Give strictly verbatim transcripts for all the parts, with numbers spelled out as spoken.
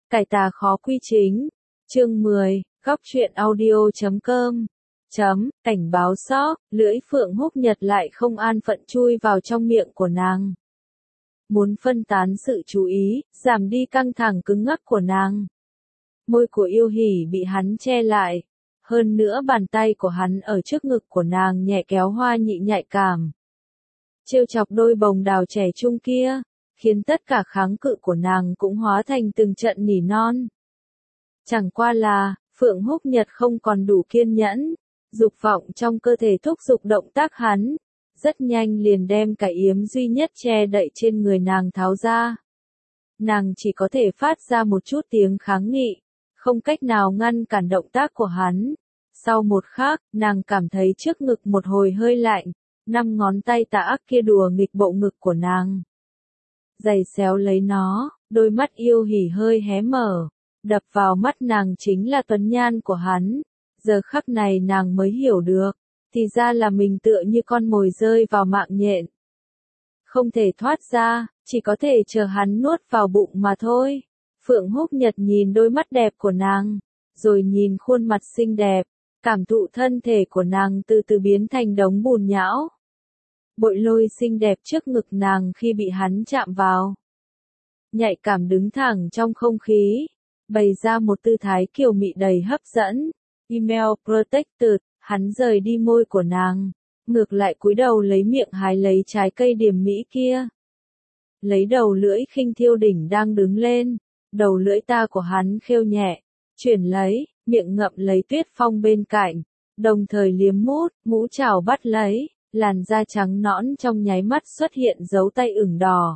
Cải tà khó quy chính. Chương mười, góc truyện audio chấm com. Chấm, cảnh báo sóc, lưỡi Phượng Húc Nhật lại không an phận chui vào trong miệng của nàng. Muốn phân tán sự chú ý, giảm đi căng thẳng cứng ngắc của nàng. Môi của Yêu Hỉ bị hắn che lại. Hơn nữa bàn tay của hắn ở trước ngực của nàng nhẹ kéo Hoa Nhị nhạy cảm. Trêu chọc đôi bồng đào trẻ trung kia, khiến tất cả kháng cự của nàng cũng hóa thành từng trận nỉ non. Chẳng qua là, Phượng Húc Nhật không còn đủ kiên nhẫn, dục vọng trong cơ thể thúc giục động tác hắn, rất nhanh liền đem cái yếm duy nhất che đậy trên người nàng tháo ra. Nàng chỉ có thể phát ra một chút tiếng kháng nghị, không cách nào ngăn cản động tác của hắn. Sau một khắc, nàng cảm thấy trước ngực một hồi hơi lạnh, năm ngón tay tà ác kia đùa nghịch bộ ngực của nàng. Giày xéo lấy nó, đôi mắt Yêu Hỉ hơi hé mở, đập vào mắt nàng chính là tuấn nhan của hắn. Giờ khắc này nàng mới hiểu được, thì ra là mình tựa như con mồi rơi vào mạng nhện. Không thể thoát ra, chỉ có thể chờ hắn nuốt vào bụng mà thôi. Phượng Húc Nhật nhìn đôi mắt đẹp của nàng, rồi nhìn khuôn mặt xinh đẹp, cảm thụ thân thể của nàng từ từ biến thành đống bùn nhão. Bội Lôi xinh đẹp trước ngực nàng khi bị hắn chạm vào. Nhạy cảm đứng thẳng trong không khí, bày ra một tư thái kiều mị đầy hấp dẫn. Email Protected, hắn rời đi môi của nàng, ngược lại cúi đầu lấy miệng hái lấy trái cây điểm mỹ kia. Lấy đầu lưỡi khinh thiêu đỉnh đang đứng lên, đầu lưỡi ta của hắn khêu nhẹ, chuyển lấy, miệng ngậm lấy Tuyết Phong bên cạnh, đồng thời liếm mút, ngũ trảo bắt lấy, làn da trắng nõn trong nháy mắt xuất hiện dấu tay ửng đỏ.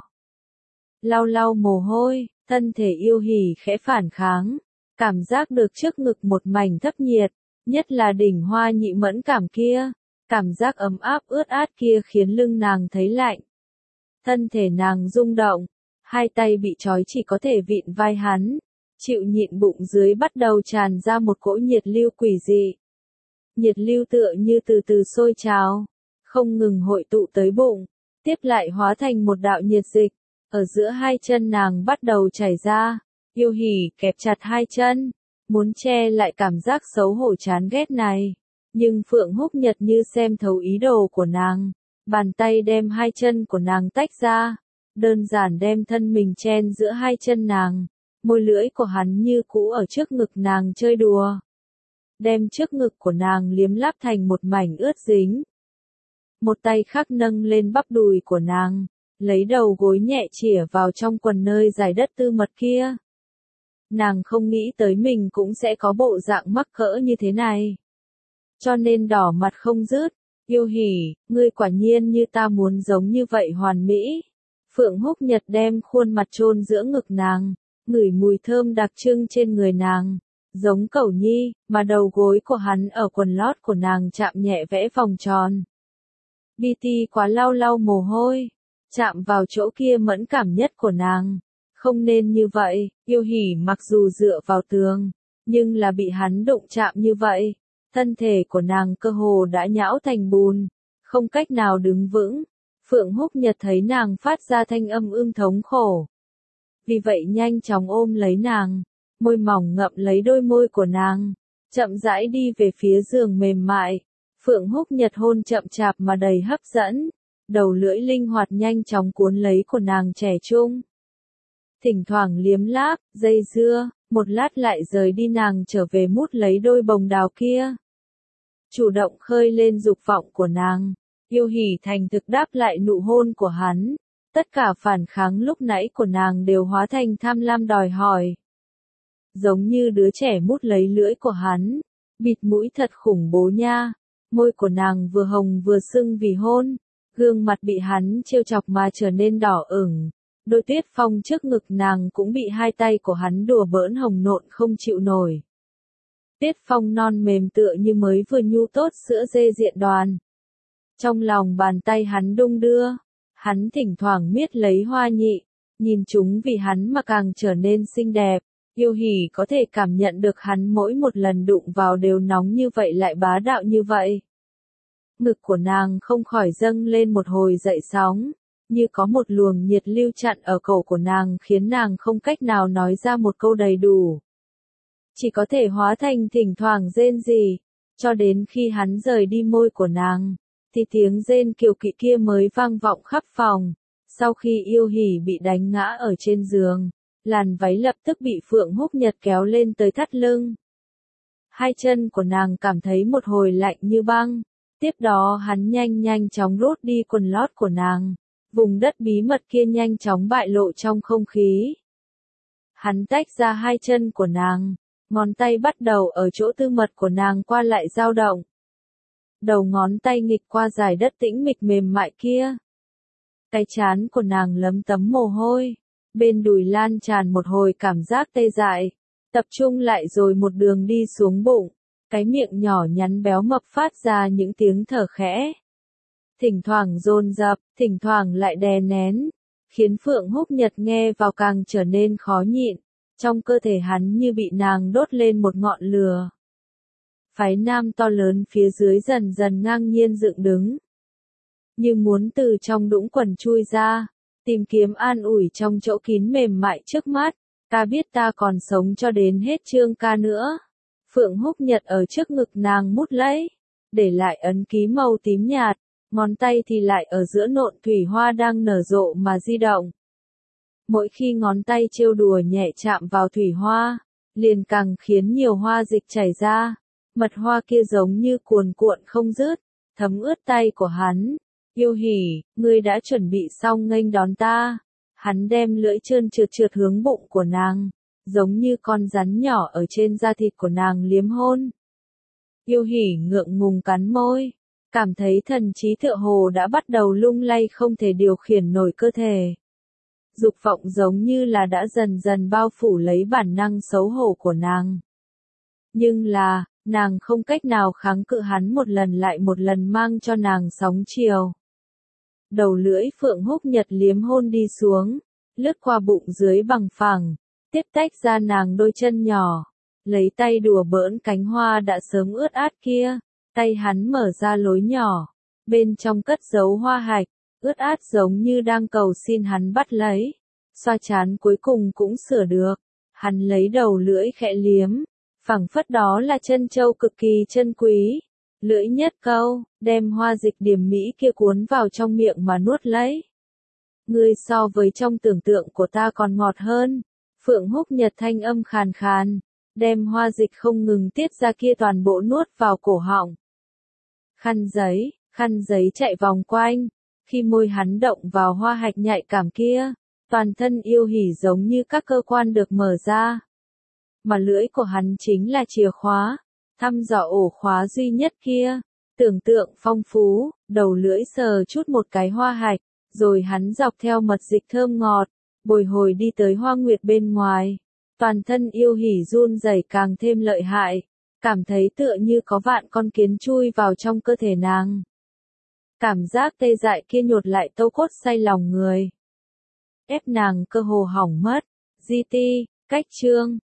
Lau lau mồ hôi, thân thể Yêu Hỉ khẽ phản kháng. Cảm giác được trước ngực một mảnh thấp nhiệt, nhất là đỉnh Hoa Nhị mẫn cảm kia, cảm giác ấm áp ướt át kia khiến lưng nàng thấy lạnh. Thân thể nàng rung động, hai tay bị trói chỉ có thể vịn vai hắn, chịu nhịn bụng dưới bắt đầu tràn ra một cỗ nhiệt lưu quỷ dị. Nhiệt lưu tựa như từ từ sôi trào, không ngừng hội tụ tới bụng, tiếp lại hóa thành một đạo nhiệt dịch, ở giữa hai chân nàng bắt đầu chảy ra. Yêu Hỉ kẹp chặt hai chân, muốn che lại cảm giác xấu hổ chán ghét này. Nhưng Phượng Húc Nhật như xem thấu ý đồ của nàng, bàn tay đem hai chân của nàng tách ra, đơn giản đem thân mình chen giữa hai chân nàng, môi lưỡi của hắn như cũ ở trước ngực nàng chơi đùa. Đem trước ngực của nàng liếm láp thành một mảnh ướt dính. Một tay khác nâng lên bắp đùi của nàng, lấy đầu gối nhẹ chĩa vào trong quần nơi dài đất tư mật kia. Nàng không nghĩ tới mình cũng sẽ có bộ dạng mắc cỡ như thế này. Cho nên đỏ mặt không dứt. Yêu Hỉ, ngươi quả nhiên như ta muốn giống như vậy hoàn mỹ. Phượng Húc Nhật đem khuôn mặt chôn giữa ngực nàng, ngửi mùi thơm đặc trưng trên người nàng, giống cẩu nhi, mà đầu gối của hắn ở quần lót của nàng chạm nhẹ vẽ vòng tròn. bê tê quá lau lau mồ hôi, chạm vào chỗ kia mẫn cảm nhất của nàng. Không nên như vậy, Yêu Hỉ mặc dù dựa vào tường, nhưng là bị hắn đụng chạm như vậy. Thân thể của nàng cơ hồ đã nhão thành bùn, không cách nào đứng vững. Phượng Húc Nhật thấy nàng phát ra thanh âm ưm thống khổ. Vì vậy nhanh chóng ôm lấy nàng, môi mỏng ngậm lấy đôi môi của nàng, chậm rãi đi về phía giường mềm mại. Phượng Húc Nhật hôn chậm chạp mà đầy hấp dẫn, đầu lưỡi linh hoạt nhanh chóng cuốn lấy của nàng trẻ trung. Thỉnh thoảng liếm láp, dây dưa, một lát lại rời đi nàng trở về mút lấy đôi bồng đào kia. Chủ động khơi lên dục vọng của nàng, Yêu Hỉ thành thực đáp lại nụ hôn của hắn. Tất cả phản kháng lúc nãy của nàng đều hóa thành tham lam đòi hỏi. Giống như đứa trẻ mút lấy lưỡi của hắn, bịt mũi thật khủng bố nha. Môi của nàng vừa hồng vừa sưng vì hôn, gương mặt bị hắn trêu chọc mà trở nên đỏ ửng. Đôi Tuyết Phong trước ngực nàng cũng bị hai tay của hắn đùa bỡn hồng nộn không chịu nổi. Tuyết Phong non mềm tựa như mới vừa nhu tốt sữa dê diện đoàn. Trong lòng bàn tay hắn đung đưa, hắn thỉnh thoảng miết lấy Hoa Nhị, nhìn chúng vì hắn mà càng trở nên xinh đẹp. Yêu Hỉ có thể cảm nhận được hắn mỗi một lần đụng vào đều nóng như vậy lại bá đạo như vậy. Ngực của nàng không khỏi dâng lên một hồi dậy sóng. như có một luồng nhiệt lưu chặn ở cổ của nàng khiến nàng không cách nào nói ra một câu đầy đủ. Chỉ có thể hóa thành thỉnh thoảng rên rỉ, cho đến khi hắn rời đi môi của nàng, thì tiếng rên kiều kỵ kia mới vang vọng khắp phòng. Sau khi Yêu Hỉ bị đánh ngã ở trên giường, làn váy lập tức bị Phượng Húc Nhật kéo lên tới thắt lưng. Hai chân của nàng cảm thấy một hồi lạnh như băng, tiếp đó hắn nhanh nhanh chóng rút đi quần lót của nàng, vùng đất bí mật kia nhanh chóng bại lộ trong không khí. Hắn tách ra hai chân của nàng, ngón tay bắt đầu ở chỗ tư mật của nàng qua lại dao động. Đầu ngón tay nghịch qua dải đất tĩnh mịch mềm mại kia. Cái trán của nàng lấm tấm mồ hôi, bên đùi lan tràn một hồi cảm giác tê dại, tập trung lại rồi một đường đi xuống bụng, cái miệng nhỏ nhắn béo mập phát ra những tiếng thở khẽ. Thỉnh thoảng dồn dập, thỉnh thoảng lại đè nén, khiến Phượng Húc Nhật nghe vào càng trở nên khó nhịn, trong cơ thể hắn như bị nàng đốt lên một ngọn lửa. Phái nam to lớn phía dưới dần dần ngang nhiên dựng đứng, như muốn từ trong đũng quần chui ra, tìm kiếm an ủi trong chỗ kín mềm mại trước mắt. Ta biết ta còn sống cho đến hết chương ca nữa. Phượng Húc Nhật ở trước ngực nàng mút lấy, để lại ấn ký màu tím nhạt, ngón tay thì lại ở giữa nộn thủy hoa đang nở rộ mà di động. Mỗi khi ngón tay trêu đùa nhẹ chạm vào thủy hoa, liền càng khiến nhiều hoa dịch chảy ra, mật hoa kia giống như cuồn cuộn không dứt, thấm ướt tay của hắn. Yêu Hỉ, ngươi đã chuẩn bị xong nghênh đón ta. Hắn đem lưỡi trơn trượt trượt hướng bụng của nàng, giống như con rắn nhỏ ở trên da thịt của nàng liếm hôn. Yêu Hỉ ngượng ngùng cắn môi, cảm thấy thần trí tựa hồ đã bắt đầu lung lay không thể điều khiển nổi cơ thể. Dục vọng giống như là đã dần dần bao phủ lấy bản năng xấu hổ của nàng. Nhưng là, nàng không cách nào kháng cự hắn một lần lại một lần mang cho nàng sóng chiều. Đầu lưỡi Phượng Húc Nhật liếm hôn đi xuống, lướt qua bụng dưới bằng phẳng, tiếp tách ra nàng đôi chân nhỏ, lấy tay đùa bỡn cánh hoa đã sớm ướt át kia, tay hắn mở ra lối nhỏ, bên trong cất giấu hoa hạch, ướt át giống như đang cầu xin hắn bắt lấy, xoa trán cuối cùng cũng sửa được, hắn lấy đầu lưỡi khẽ liếm, phảng phất đó là chân châu cực kỳ chân quý. Lưỡi nhất câu, đem hoa dịch điểm mỹ kia cuốn vào trong miệng mà nuốt lấy. Ngươi so với trong tưởng tượng của ta còn ngọt hơn. Phượng Húc Nhật thanh âm khàn khàn, đem hoa dịch không ngừng tiết ra kia toàn bộ nuốt vào cổ họng. Khăn giấy, khăn giấy chạy vòng quanh, khi môi hắn động vào hoa hạch nhạy cảm kia, toàn thân Yêu Hỉ giống như các cơ quan được mở ra. Mà lưỡi của hắn chính là chìa khóa. Thăm dò ổ khóa duy nhất kia, tưởng tượng phong phú, đầu lưỡi sờ chút một cái hoa hạch, rồi hắn dọc theo mật dịch thơm ngọt, bồi hồi đi tới hoa nguyệt bên ngoài. Toàn thân Yêu Hỉ run rẩy càng thêm lợi hại, cảm thấy tựa như có vạn con kiến chui vào trong cơ thể nàng. Cảm giác tê dại kia nhột lại tâu cốt say lòng người, ép nàng cơ hồ hỏng mất. Gi ti, cách chương